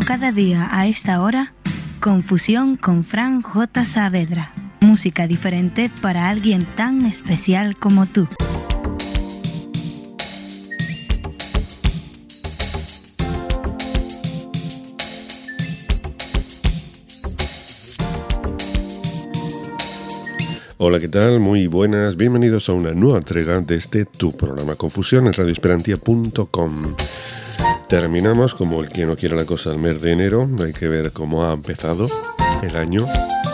cada día a esta hora, Confusión con Fran J. Saavedra. Música diferente para alguien tan especial como tú. Hola, ¿qué tal? Muy buenas, bienvenidos a una nueva entrega de este tu programa Confusión en radioesperantia.com. Terminamos, como el que no quiere la cosa, el mes de enero. Hay que ver cómo ha empezado el año.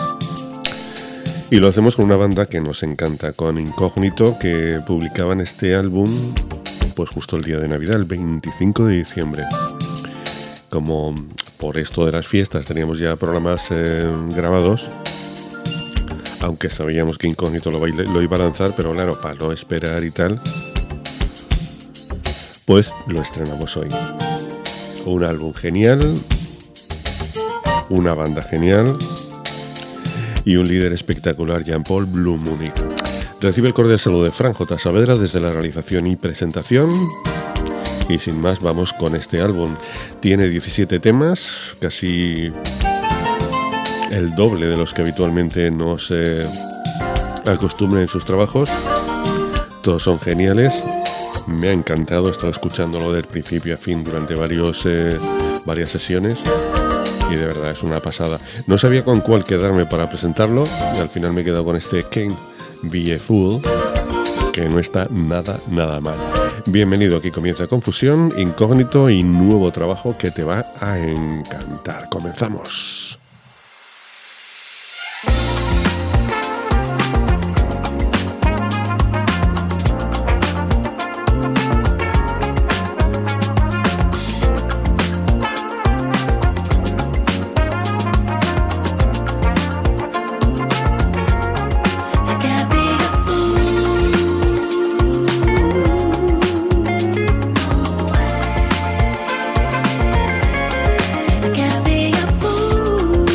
Y lo hacemos con una banda que nos encanta, con Incógnito, que publicaban este álbum pues justo el día de Navidad, el 25 de diciembre. Como por esto de las fiestas teníamos ya programas grabados, aunque sabíamos que Incógnito lo iba a lanzar, pero claro, para no esperar y tal, pues lo estrenamos hoy. Un álbum genial, una banda genial y un líder espectacular, Jean-Paul Blue-Munich. Recibe el cordial saludo de Fran J. Saavedra desde la realización y presentación. Y sin más, vamos con este álbum. Tiene 17 temas, casi el doble de los que habitualmente nos acostumbran en sus trabajos. Todos son geniales. Me ha encantado, he estado escuchándolo del principio a fin durante varias sesiones y de verdad es una pasada. No sabía con cuál quedarme para presentarlo y al final me he quedado con este Can't Be a Fool, que no está nada mal. Bienvenido, aquí comienza Confusión, Incógnito y nuevo trabajo que te va a encantar. Comenzamos. Can't be a fool.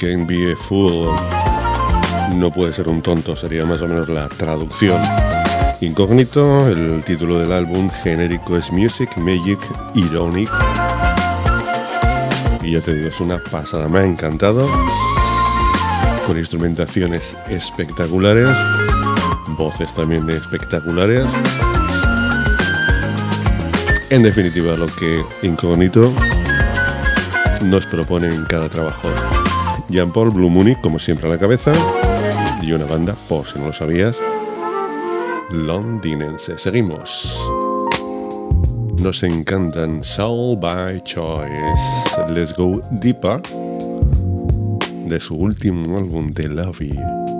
Couldn't Be a Fool. No puede ser un tonto, sería más o menos la traducción. Incógnito, el título del álbum genérico es Music, Magic, Ironic. Y ya te digo, es una pasada, me ha encantado. Con instrumentaciones espectaculares, voces también espectaculares. En definitiva, lo que Incógnito nos propone en cada trabajo. Jean Paul Blue Munich, como siempre, a la cabeza. Y una banda, por si no lo sabías, londinense. Seguimos. Nos encantan Soul by Choice. Let's Go Deeper, de su último álbum, The Lobby.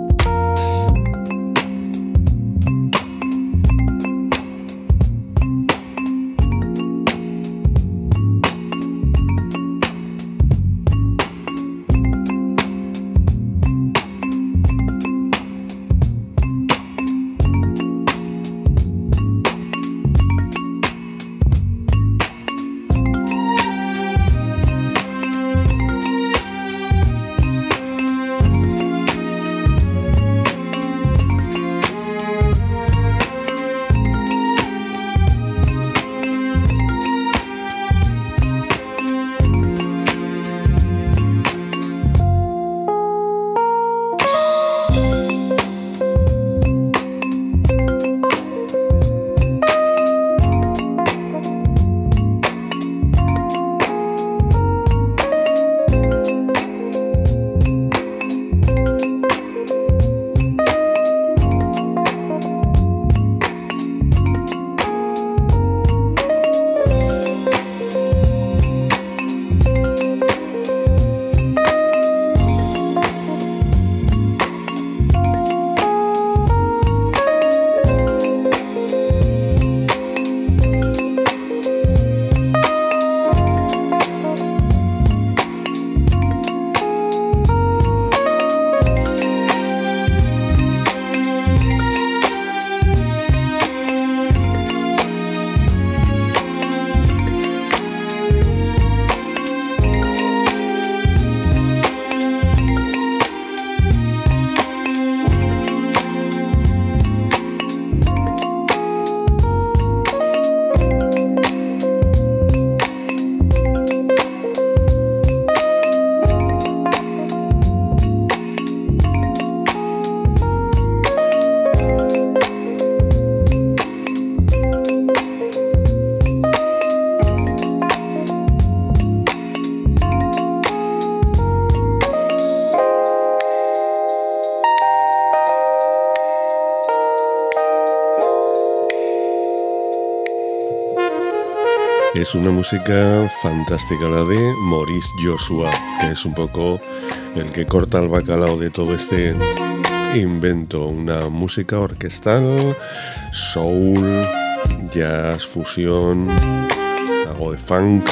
Es una música fantástica, la de Maurice Joshua, que es un poco el que corta el bacalao de todo este invento. Una música orquestal, soul, jazz, fusión, algo de funk.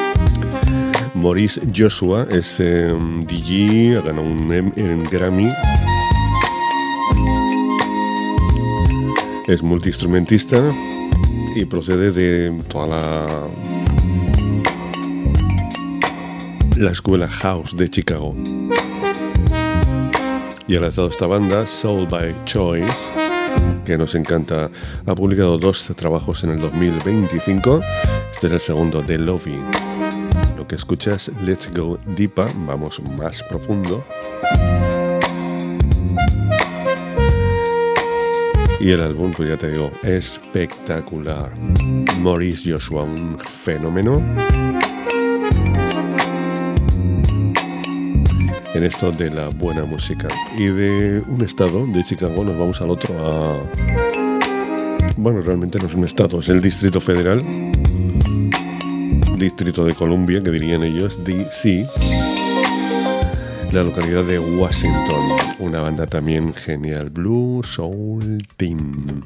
Maurice Joshua es DJ, ha ganado un Grammy. Es multiinstrumentista y procede de toda la escuela house de Chicago. Y ha lanzado esta banda, Soul by Choice, que nos encanta. Ha publicado 2 trabajos en el 2025. Este es el segundo, The Lobby. Lo que escuchas, Let's Go Deeper, vamos más profundo. Y el álbum, pues ya te digo, espectacular. Maurice Joshua, un fenómeno. En esto de la buena música. Y de un estado de Chicago nos vamos al otro. Bueno, realmente no es un estado, es el Distrito Federal. Distrito de Columbia, que dirían ellos, DC. La localidad de Washington. Una banda también genial, Blue Soul Team.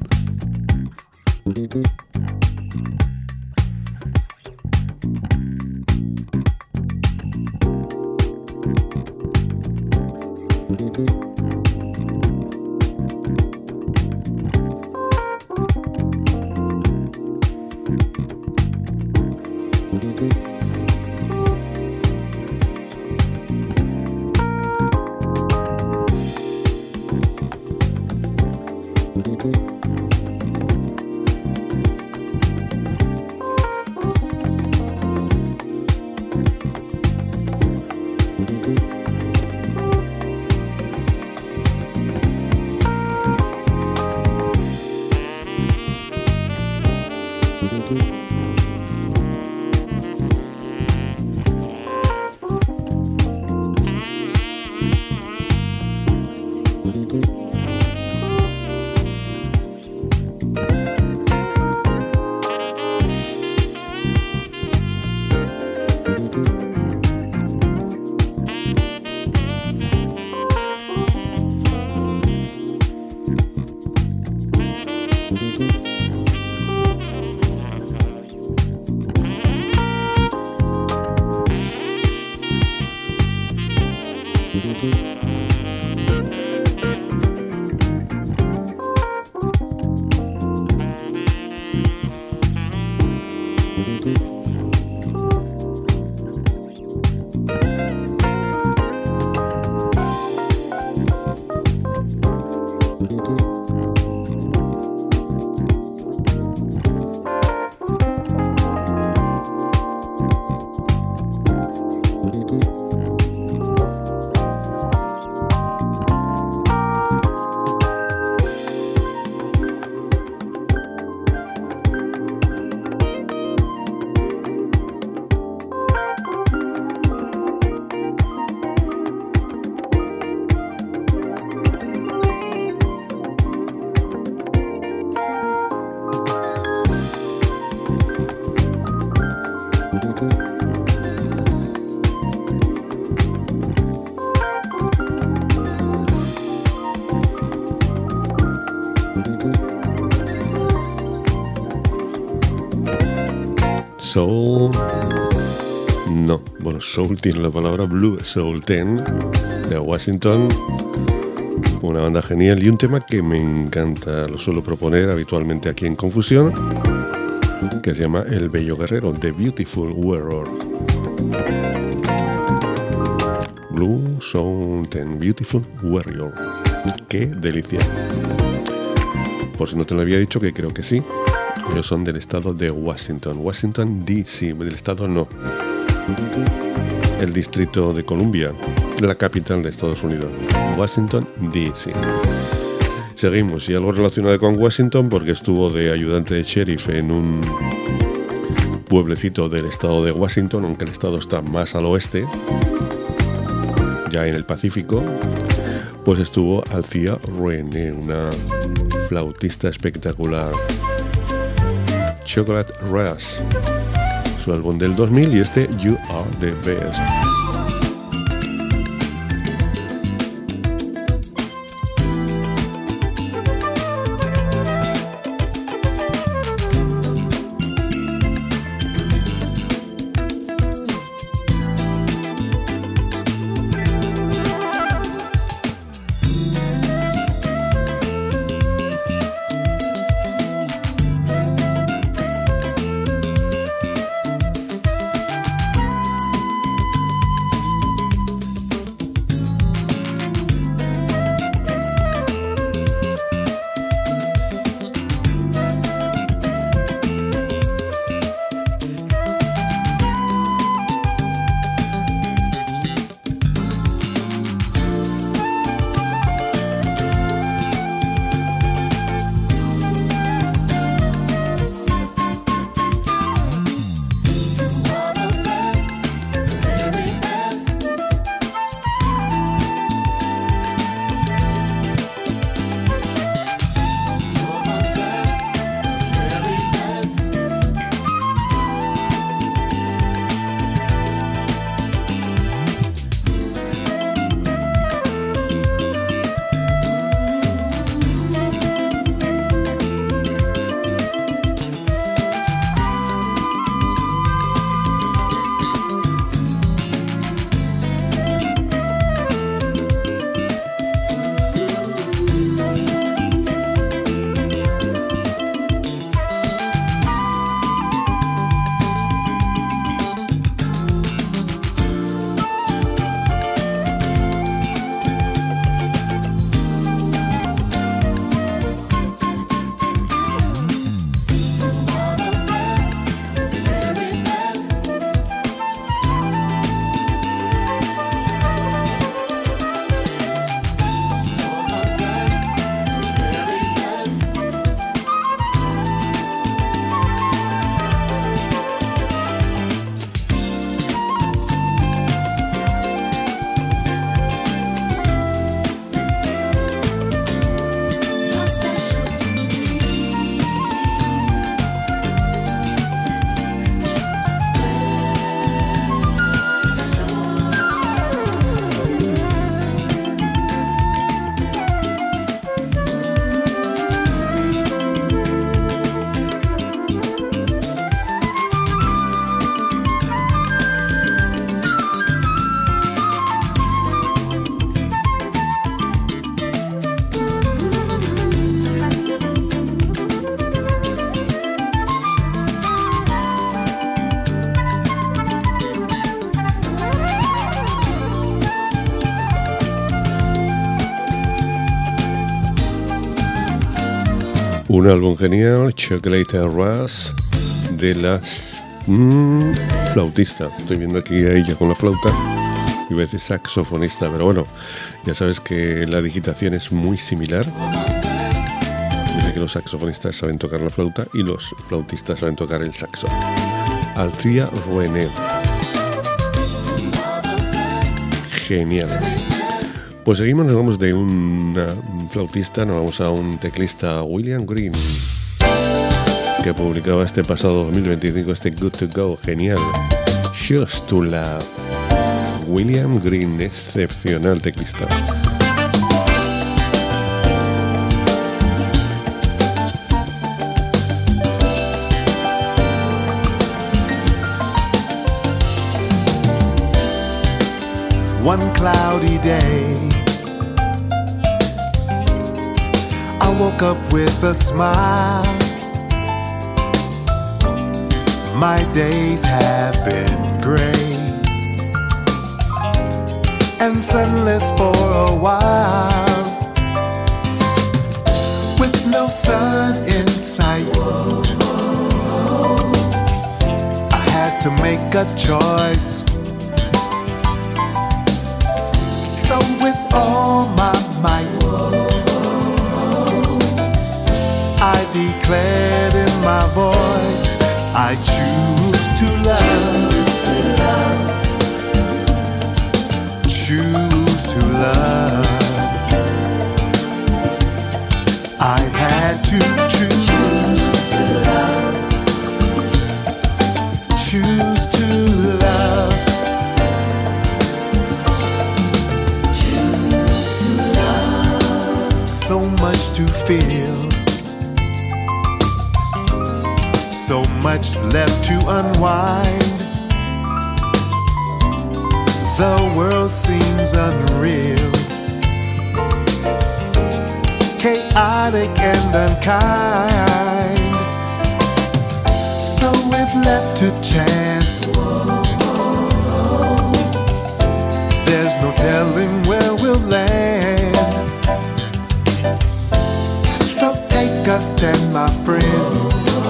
Soul. No, bueno, Soul tiene la palabra Blue Soul 10 de Washington. Una banda genial y un tema que me encanta. Lo suelo proponer habitualmente aquí en Confusión, que se llama El Bello Guerrero, The Beautiful Warrior. Blue Soul 10, Beautiful Warrior. ¡Qué delicia! Por si no te lo había dicho, que creo que sí. Ellos son del estado de Washington, Washington DC, del estado no, el distrito de Columbia, la capital de Estados Unidos, Washington DC. Seguimos, y algo relacionado con Washington, porque estuvo de ayudante de sheriff en un pueblecito del estado de Washington, aunque el estado está más al oeste, ya en el Pacífico. Pues estuvo Althea Rene, una flautista espectacular. Chocolate Rush, su álbum del 2000, y este You Are the Best. Un álbum genial, Chocolate Rush, de las flautista. Estoy viendo aquí a ella con la flauta. Iba a decir saxofonista, pero bueno, ya sabes que la digitación es muy similar. Dice que los saxofonistas saben tocar la flauta y los flautistas saben tocar el saxo. Althea René. Genial. Pues seguimos, nos vamos de una flautista, nos vamos a un teclista, William Green, que publicaba este pasado 2025 este Good to Go, genial. Just to Love. William Green, excepcional teclista. One cloudy day, I woke up with a smile. My days have been gray and sunless for a while, with no sun in sight. I had to make a choice. So with all my might, I declared in my voice, I choose to love, choose to love. I had to choose to love, choose to love. So much to feel, so much left to unwind. The world seems unreal, chaotic and unkind. So if left to chance, there's no telling where we'll land. Take a stand, my friend.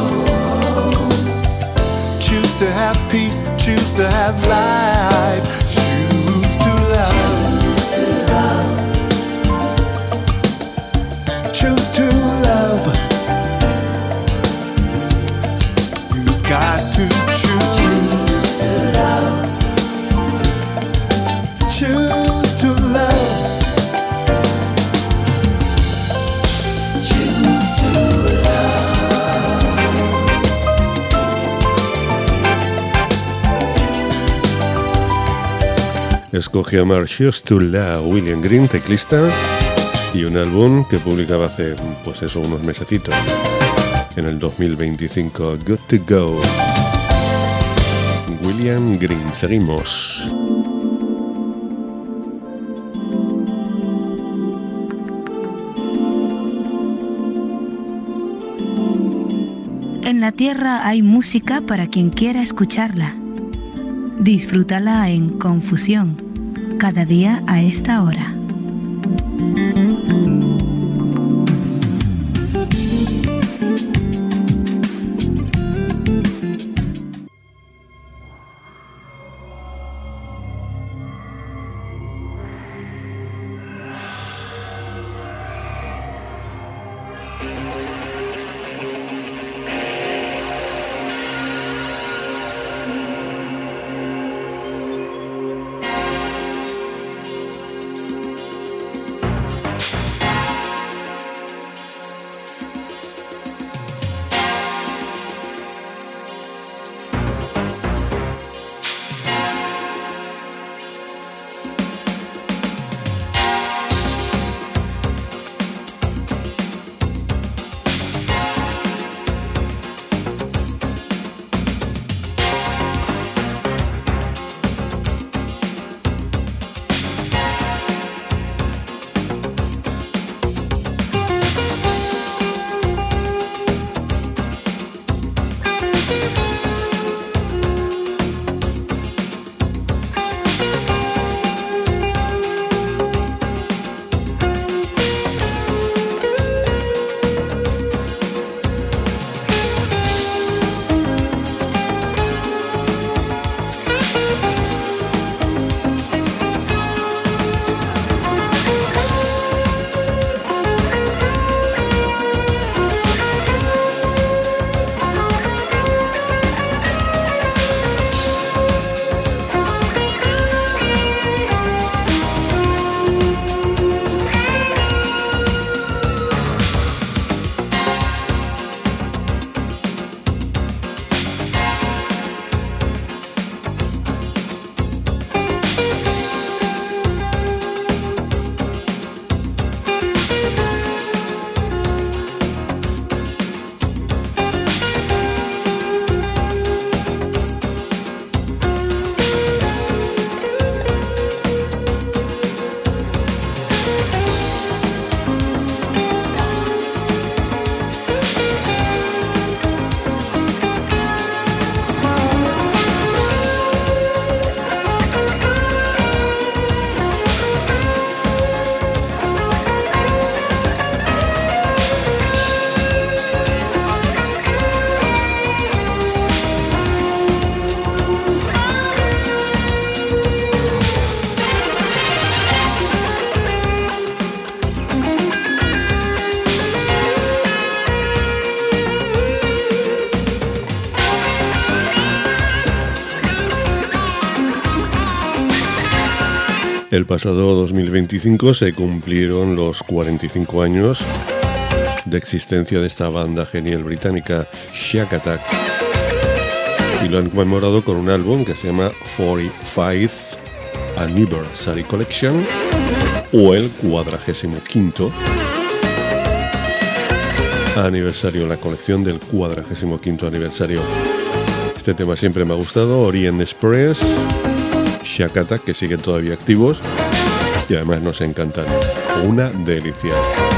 Choose to have peace, choose to have life, choose to love, choose to love. You've got to choose to love, choose to love. Escogió Marches to la William Green, teclista, y un álbum que publicaba hace, pues eso, unos mesecitos, en el 2025, Good to Go. William Green, seguimos. En la tierra hay música para quien quiera escucharla. Disfrútala en Confusión, cada día a esta hora. El pasado 2025 se cumplieron los 45 años de existencia de esta banda genial británica Shack Attack y lo han conmemorado con un álbum que se llama 45th Anniversary Collection o el 45º aniversario, la colección del 45º aniversario. Este tema siempre me ha gustado, Orient Express, Shack Attack, que siguen todavía activos y además nos encantan. Una delicia.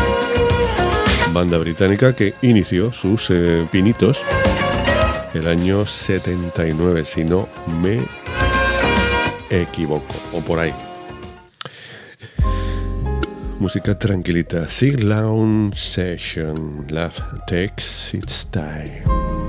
Banda británica que inició sus pinitos el año 79, si no me equivoco, o por ahí. Música tranquilita. Sea Lounge Session. Love takes its time.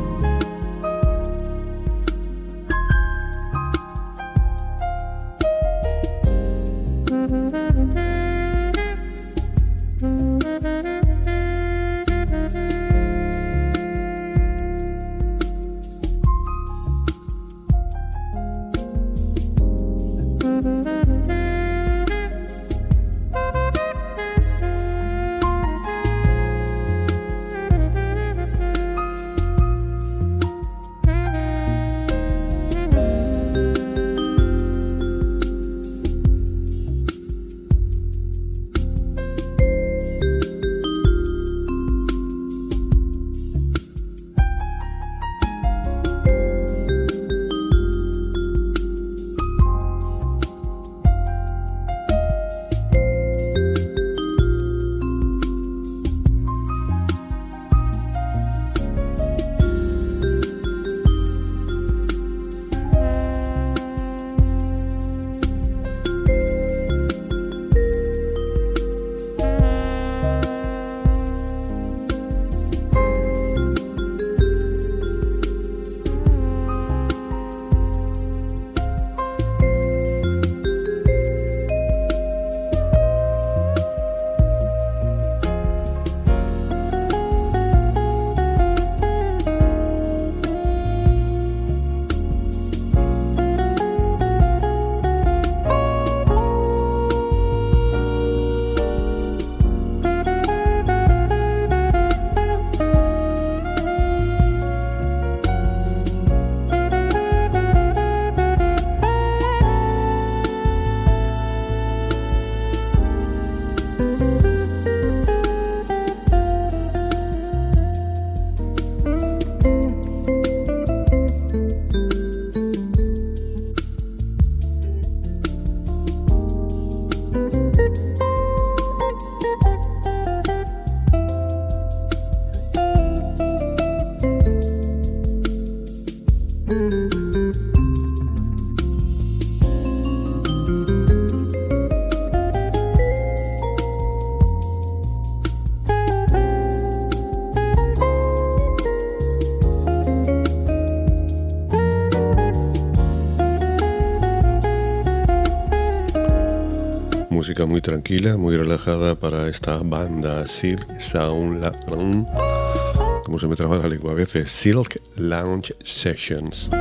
Música muy tranquila, muy relajada para esta banda Silk Sound Lounge. Como se me traba la lengua a veces, Silk Lounge Sessions.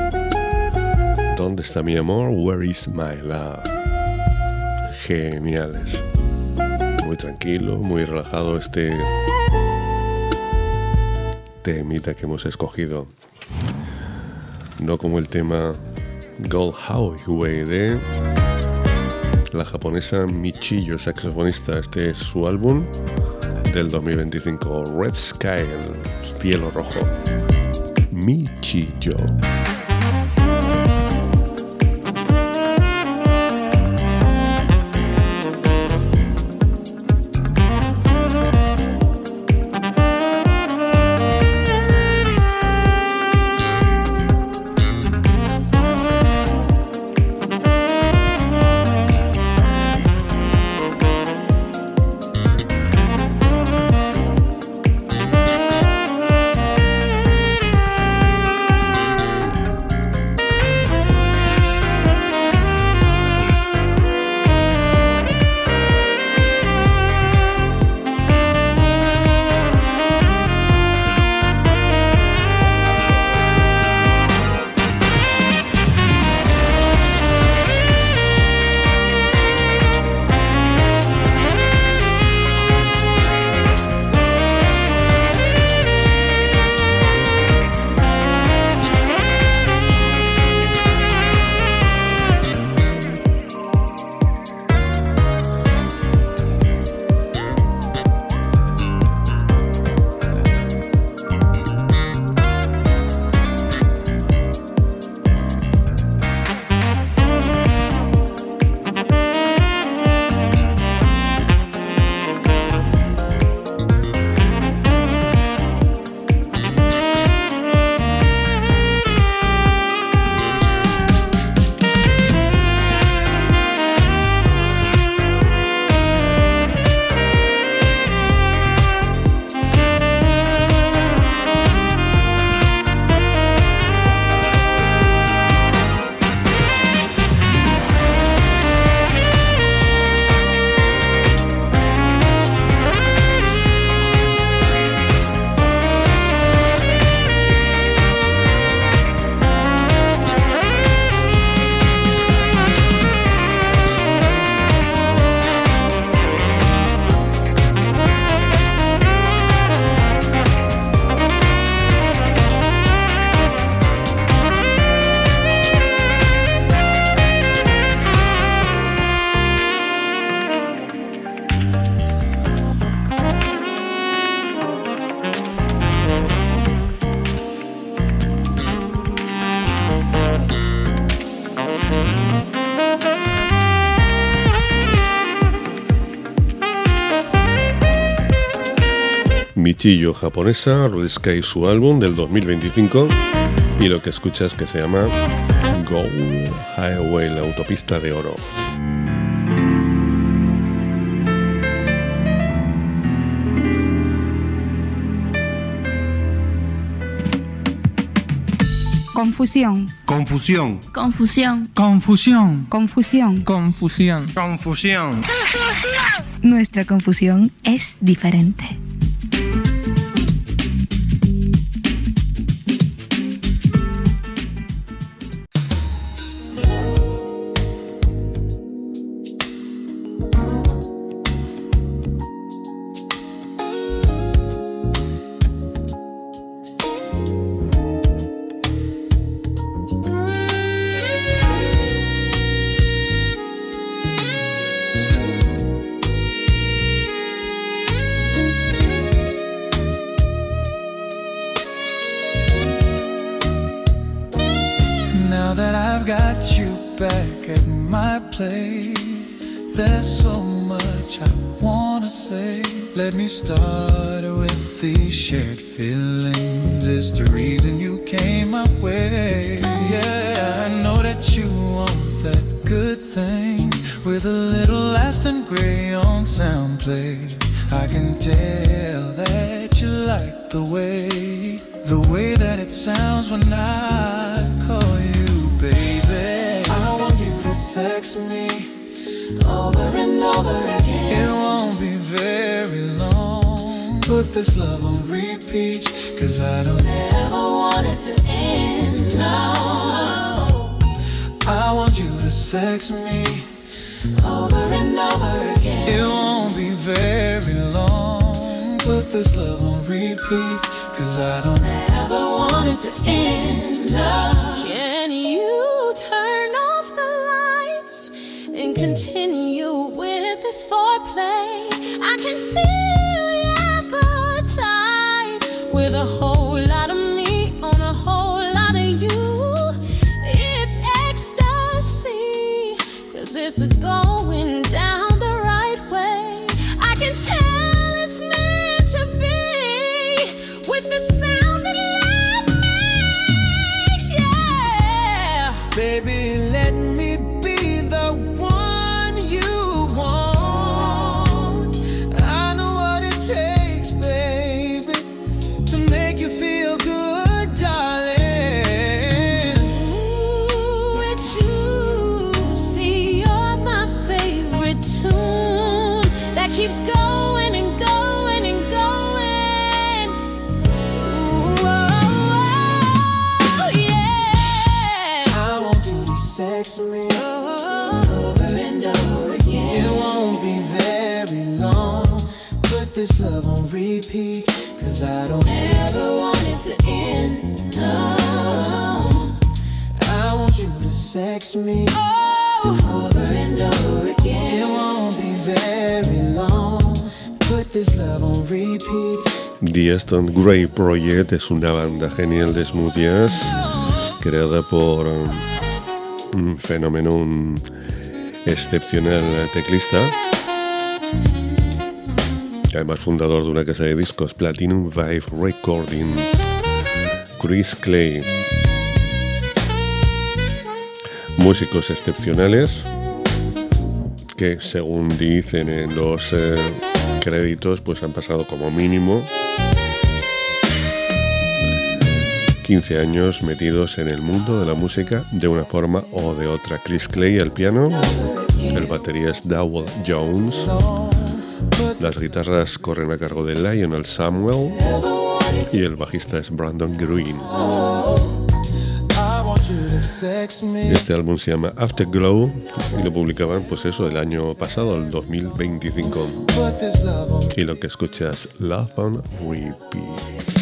¿Dónde está mi amor? Where is my love? Geniales. Muy tranquilo, muy relajado este temita que hemos escogido. No como el tema Gold Highway de la japonesa Michiyo, saxofonista. Este es su álbum del 2025, Red Sky, el cielo rojo. Michiyo. Michiyo japonesa, Red Sky, su álbum del 2025, y lo que escuchas que se llama Go Highway, la autopista de oro. Confusión. Confusión. Confusión. Confusión. Confusión. Confusión. Confusión. Nuestra confusión es diferente. Back at my place, there's so much I wanna say. Let me start with these shared feelings. It's the reason you came my way. Yeah, I know that you want that good thing with a little lasting gray on sound play. I can tell that you like the way that it sounds when I call you baby. I want you to sex me over and over again. It won't be very long. Put this love on repeat, 'cause I don't ever want it to end. No, I want you to sex me over and over again. It won't be very long. Put this love on repeat, 'cause I don't ever want it to end. No. Can you turn off the lights and continue with this foreplay? I can feel your appetite with a whole lot of me on a whole lot of you. It's ecstasy, 'cause it's going down the right way. I can tell it's meant to be with the sound that love makes, yeah. Baby, let me be the one you want. I know what it takes, baby, to make you feel good, darling. Ooh, it's you. See, you're my favorite tune that keeps going and going and going. Ooh, oh, yeah. I want you to sex me over and over again. It won't be very long. Put this love on repeat, 'cause I don't ever want it to end. No, I want you to sex me over and over again. It won't be very long. Put this love on repeat. The Aston Gray Project es una banda genial de smooth jazz creada por un fenómeno, un excepcional teclista, además fundador de una casa de discos, Platinum Vibe Recording, Chris Clay. Músicos excepcionales que, según dicen en los créditos, pues han pasado como mínimo 15 años metidos en el mundo de la música de una forma o de otra. Chris Clay al piano, el batería es Dowell Jones, las guitarras corren a cargo de Lionel Samuel y el bajista es Brandon Green. Este álbum se llama Afterglow y lo publicaban, pues eso, el año pasado, el 2025. Y lo que escuchas, Love on Repeat.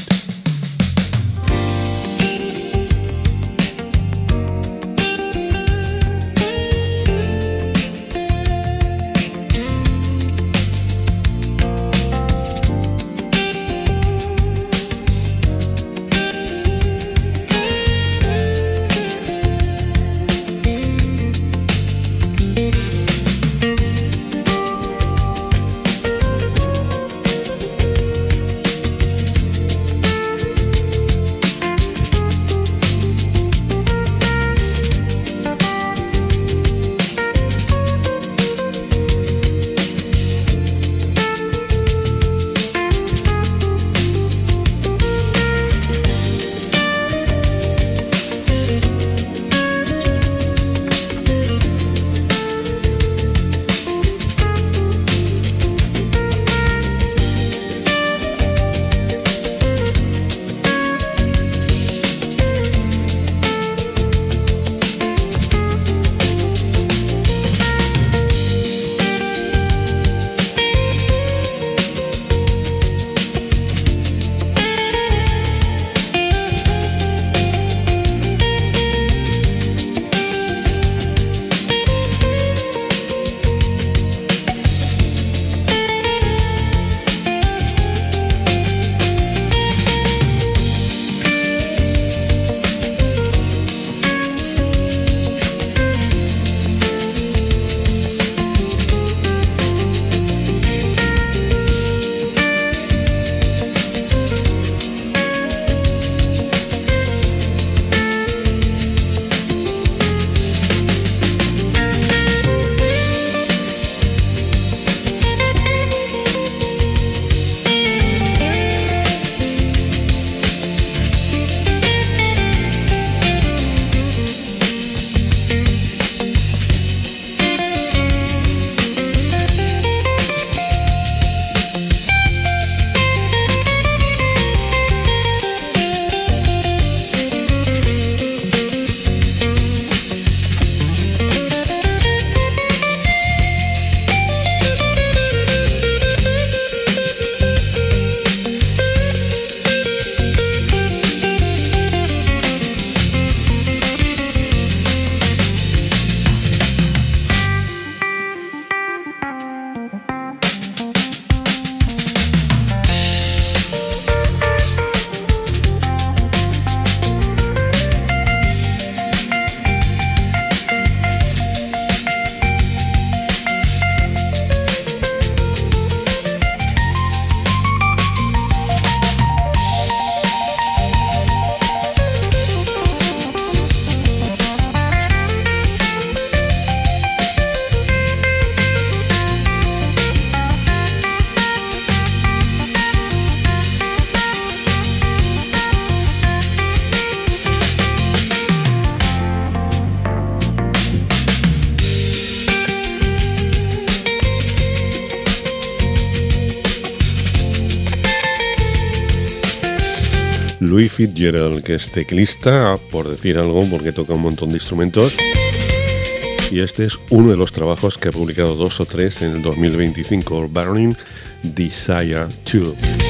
Louis Fitzgerald, que es teclista, por decir algo, porque toca un montón de instrumentos. Y este es uno de los trabajos que ha publicado 2 o 3 en el 2025, Burning Desire 2.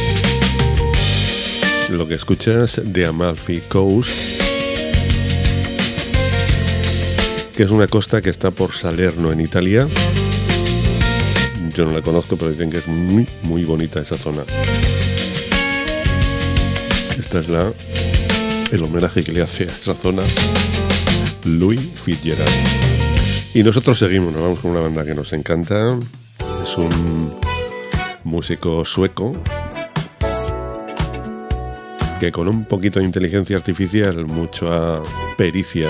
Lo que escuchas de Amalfi Coast, que es una costa que está por Salerno, en Italia. Yo no la conozco, pero dicen que es muy, muy bonita esa zona. Esta es el homenaje que le hace a esa zona Louis Fitzgerald. Y nosotros seguimos, nos vamos con una banda que nos encanta. Es un músico sueco que con un poquito de inteligencia artificial, mucha pericia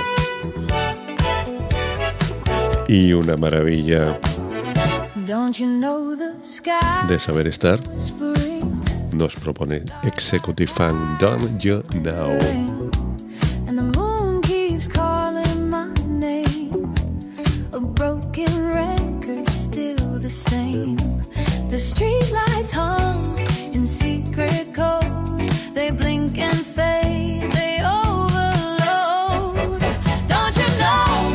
y una maravilla de saber estar, nos propone Executive Funk, Don't You Know. The street lights hum in secret codes. They blink and fade, they overload. Don't you know,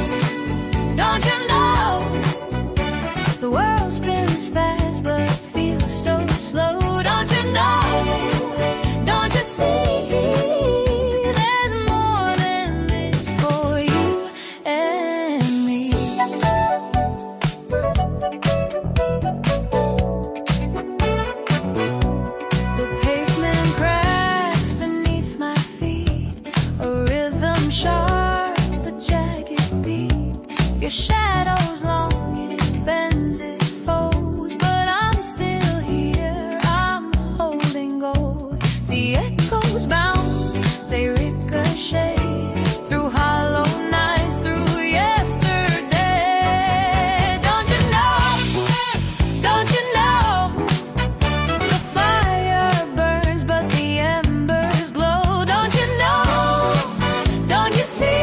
the world spins fast but feels so slow. Don't you know, don't you see, there's more than this for you and me. Shadows long, it bends, it folds, but I'm still here, I'm holding gold. The echoes bounce, they ricochet through hollow nights, through yesterday. Don't you know, the fire burns but the embers glow. Don't you know, don't you see?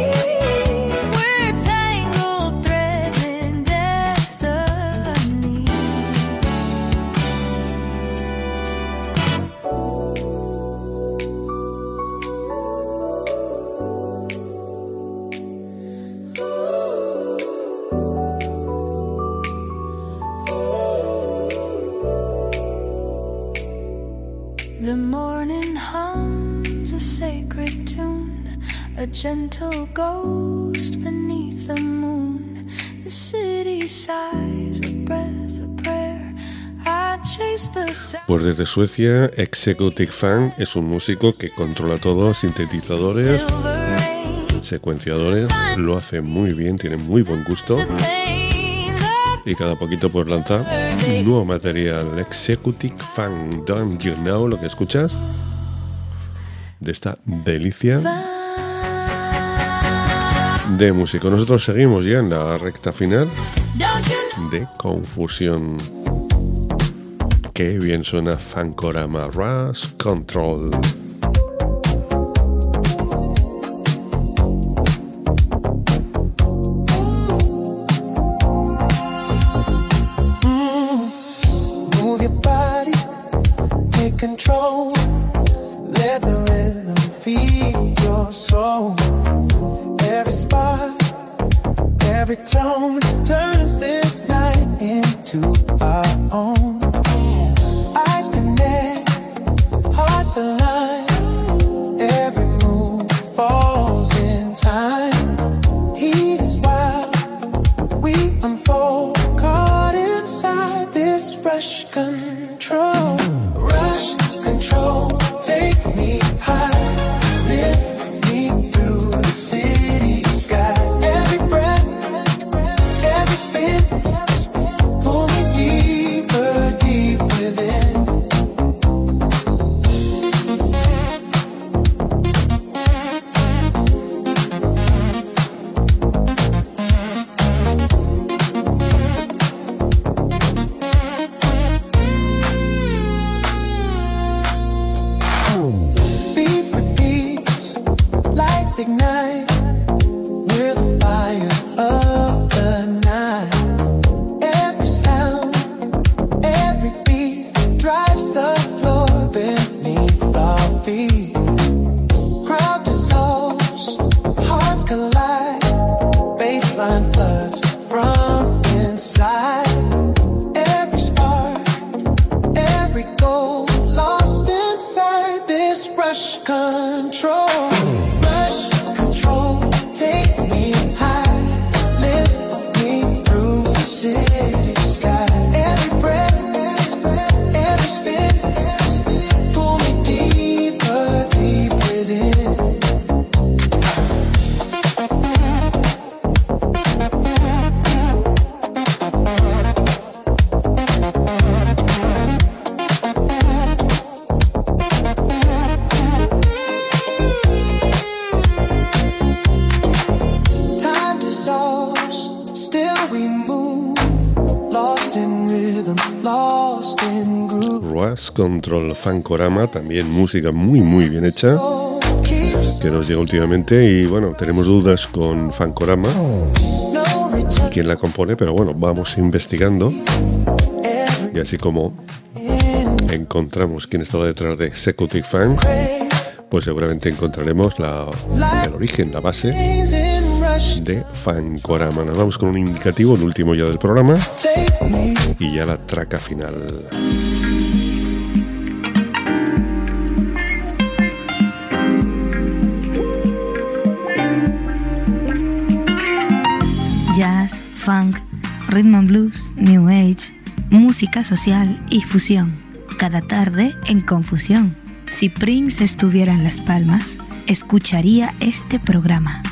The morning hums a sacred tune, a gentle ghost beneath the moon. The city sighs, a breath of prayer. I chase the sound. Pues desde Suecia, Executive Funk es un músico que controla todo, sintetizadores, secuenciadores, lo hace muy bien, tiene muy buen gusto. Y cada poquito pues lanza nuevo material. Executive Funk, Don't You Know, lo que escuchas de esta delicia de músico. Nosotros seguimos ya en la recta final de Confusión. Qué bien suena Funkorama, Rush Control. Control, let the rhythm feed your soul. Every spark, every tone turns this night into our own. Eyes connect, hearts align. Every move falls in time. Heat is wild, we unfold, caught inside this rush control. Rush control, take me high, lift me through the city sky. Every breath, every spin, pull me deeper, deep within. Ignite, we're the fire of the night. Every sound, every beat drives the floor beneath our feet. this rush control. Rush control, take me high, lift me through the city sky. Every breath, every spin, pull me deeper, deep within. Control Funkorama, también música muy bien hecha que nos llega últimamente y bueno, tenemos dudas con Funkorama, quién la compone, pero bueno, vamos investigando y así como encontramos quién estaba detrás de Executive Funk, pues seguramente encontraremos el origen, la base de Funkorama. Nos vamos con un indicativo, el último ya del programa y ya la traca final. Jazz, funk, rhythm and blues, new age, música social y fusión. Cada tarde en Confusión. Si Prince estuviera en Las Palmas, escucharía este programa.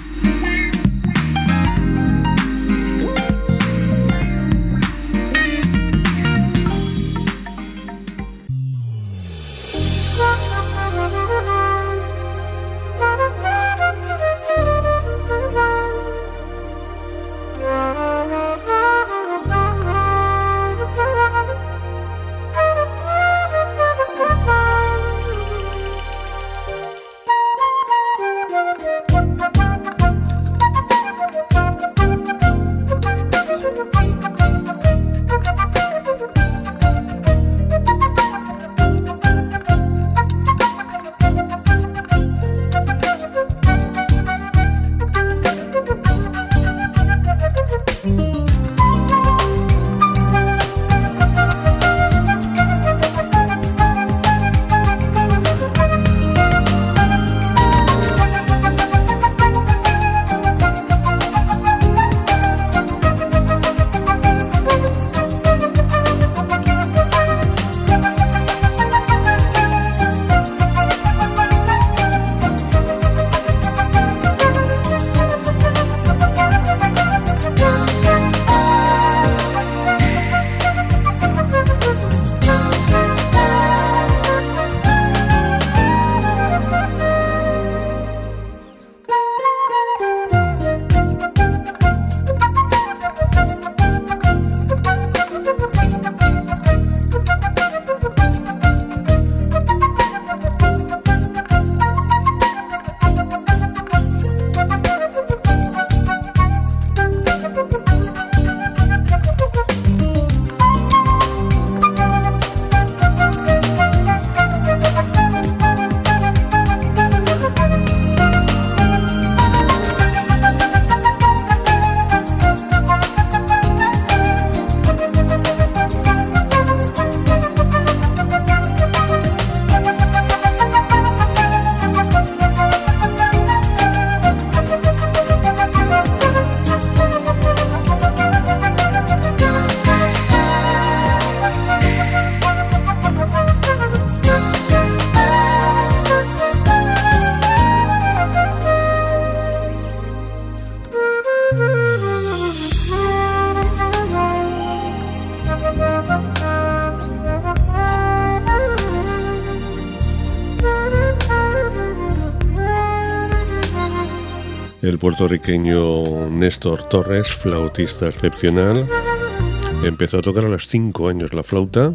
El puertorriqueño Néstor Torres, flautista excepcional, empezó a tocar a los 5 años la flauta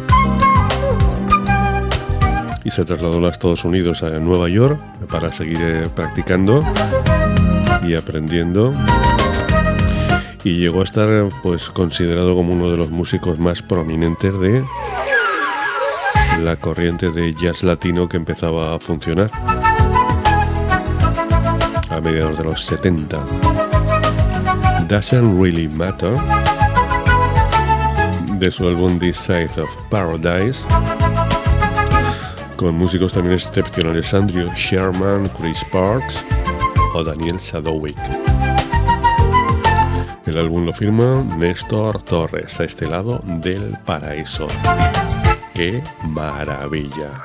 y se trasladó a los Estados Unidos, a Nueva York, para seguir practicando y aprendiendo, y llegó a estar pues considerado como uno de los músicos más prominentes de la corriente de jazz latino que empezaba a funcionar a mediados de los 70. Doesn't Really Matter, de su álbum This Side of Paradise, con músicos también excepcionales, Andrew Sherman, Chris Parks o Daniel Sadowik. El álbum lo firma Néstor Torres, A este lado del paraíso. ¡Qué maravilla!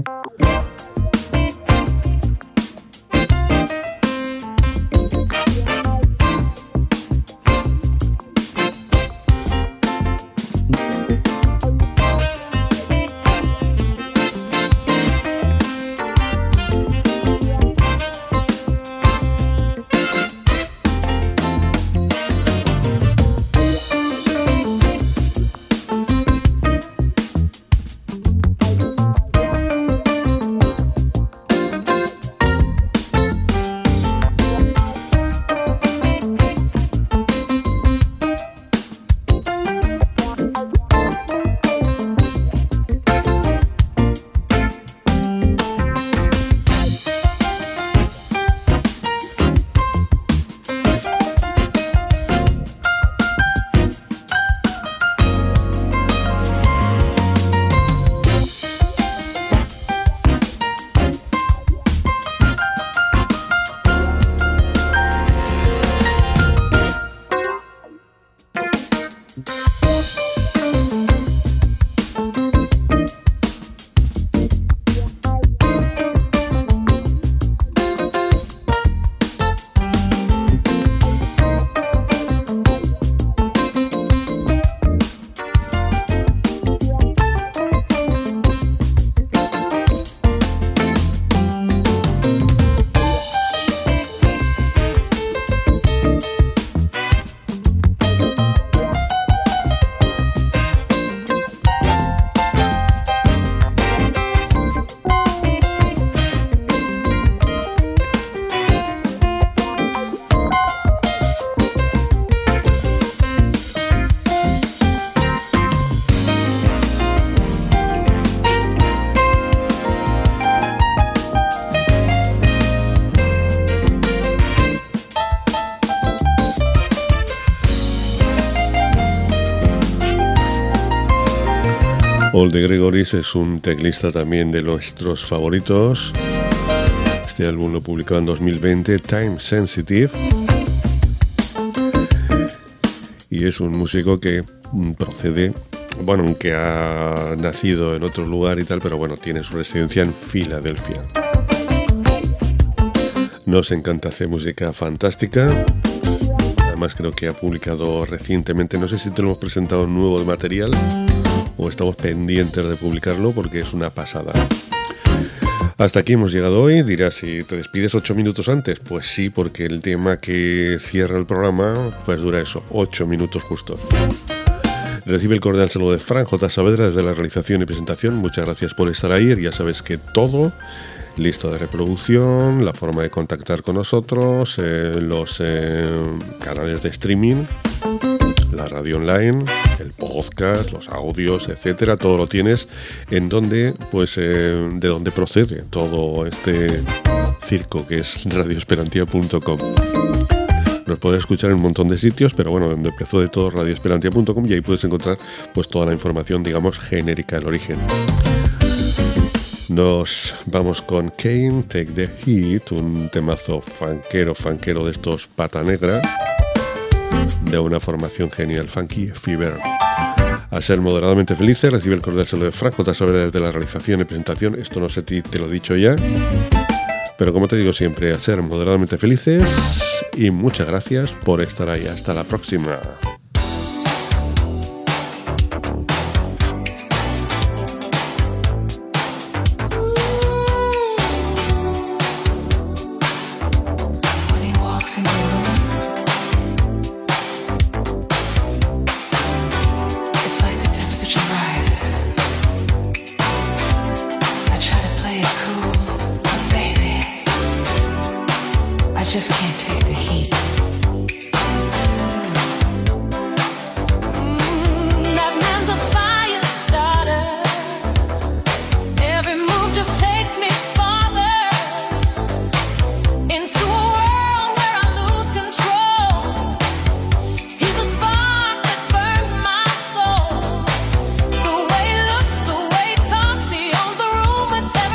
Paul de Gregoris es un teclista también de nuestros favoritos. Este álbum lo publicó en 2020, Time Sensitive. Y es un músico que procede, bueno, aunque ha nacido en otro lugar y tal, pero bueno, tiene su residencia en Filadelfia. Nos encanta hacer música fantástica. Además creo que ha publicado recientemente, no sé si te lo hemos presentado, un nuevo material o estamos pendientes de publicarlo porque es una pasada. Hasta aquí hemos llegado hoy. Dirás, si te despides 8 minutos antes, pues sí, porque el tema que cierra el programa pues dura eso, 8 minutos justos. Recibe el cordial saludo de Fran J. Saavedra desde la realización y presentación. Muchas gracias por estar ahí. Ya sabes que todo listo de reproducción, la forma de contactar con nosotros, los canales de streaming, la radio online, el podcast, los audios, etcétera, todo lo tienes en donde, pues, de donde procede todo este circo que es radioesperantia.com. Nos puedes escuchar en un montón de sitios, pero bueno, donde empezó de todo radioesperantia.com y ahí puedes encontrar pues toda la información, digamos, genérica del origen. Nos vamos con Kane, Take the Heat, un temazo funkero de estos pata negra, de una formación genial, Funky Fever. A ser moderadamente felices, recibe el cordial saludo de Fran J. Saavedra desde la realización y presentación. Esto no sé si te lo he dicho ya, pero como te digo siempre, a ser moderadamente felices y muchas gracias por estar ahí. Hasta la próxima. With them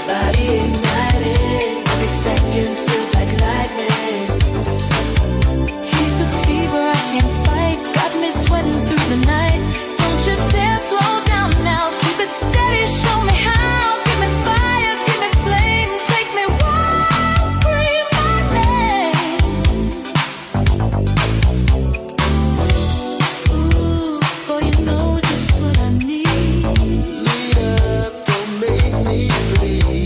body ignited. Every second feels like lightning. He's the fever I can't fight, got me sweating through the night. Don't you dare slow down now, keep it steady, show me how. Give me fire, give me flame, take me wild, scream my name. Ooh, boy, you know just what I need. Lead up, don't make me bleed.